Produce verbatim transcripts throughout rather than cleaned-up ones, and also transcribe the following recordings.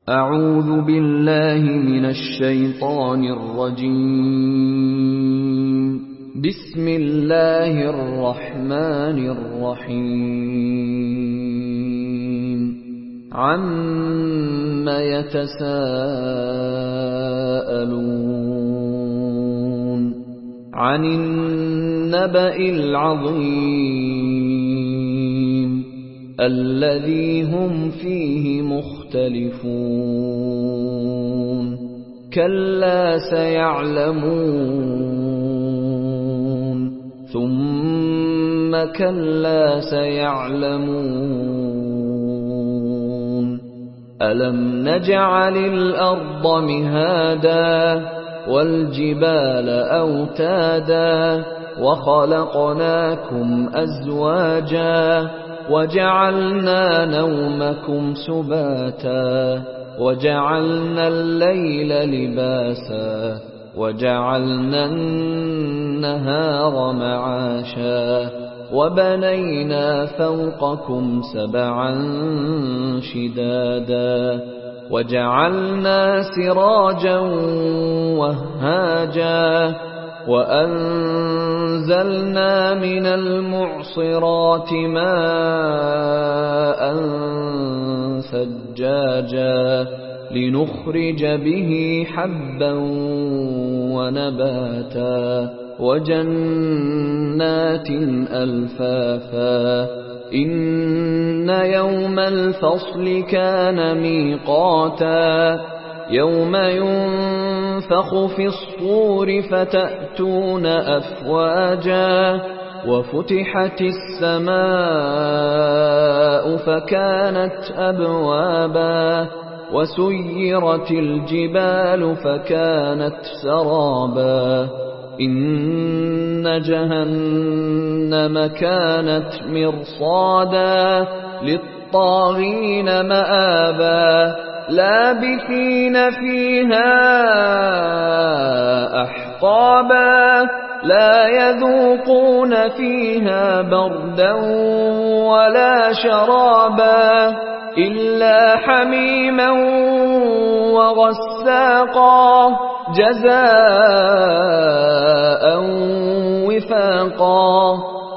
أعوذ بالله من الشيطان الرجيم. بسم الله الرحمن الرحيم. عَمَّ يتساءلون عن النبأ العظيم الذي هم فيه مختلفون كلا سيعلمون ثم كلا سيعلمون ألم نجعل الأرض مهادا والجبال أوتادا وخلقناكم أزواجا وجعلنا نومكم سباتا وجعلنا الليل لباسا وجعلنا النهار معاشا وبنينا فوقكم سبعا شدادا وجعلنا سراجا وهاجا وأنزلنا من المعصرات ماء ثجاجا لنخرج به حبا ونباتا وجنات ألفافا إن يوم الفصل كان ميقاتا يوم ينفخ في الصور فتأتون أفواجا وفتحت السماء فكانت أبوابا وسيرت الجبال فكانت سرابا إن جهنم كانت مرصادا للطاغين مآبا لابثين فيها أحقابا لا يذوقون فيها بردا ولا شرابا إلا حميما وغساقا جزاء وفاقا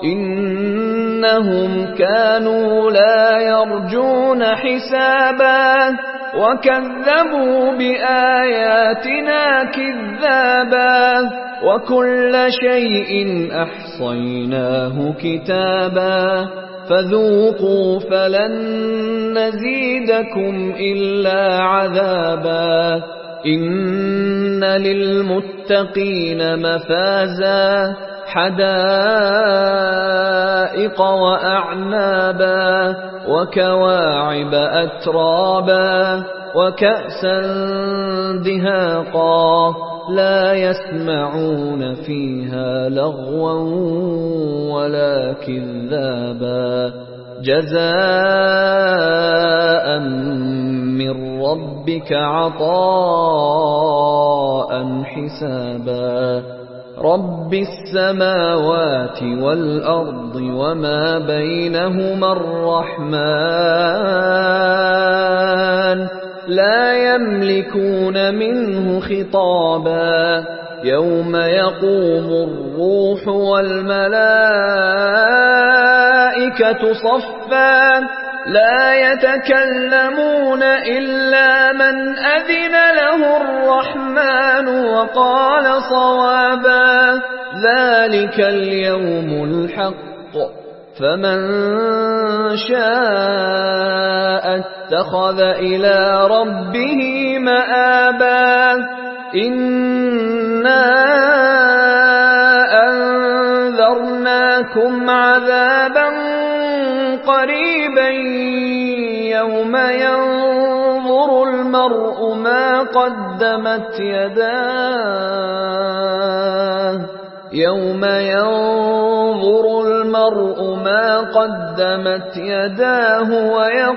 إنهم كانوا لا يرجون حسابا وكذبوا بآياتنا كذابا وكل شيء أحصيناه كتابا فذوقوا فلن نزيدكم إلا عذابا إن للمتقين مفازا حدائق وأعنابا وكواعب أترابا وكأسا دهاقا لا يسمعون فيها لغوا ولا كذابا جزاء من ربك عطاء حسابا رب السماوات والأرض وما بينهما الرحمن لا يملكون منه خطابا يوم يقوم الروح والملائكة صفا لا يتكلمون إلا من أذن له الرحمن وقال صوابا ذلك اليوم الحق فمن شاء اتخذ إلى ربه مآبا إنا أنذرناكم عذابا قريبا يوم ينظر المرء ما قدمت يداه يوم ينظر المرء ما قدمت يداه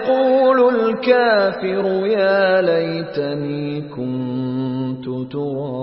ويقول الكافر يا ليتني كنت ترابا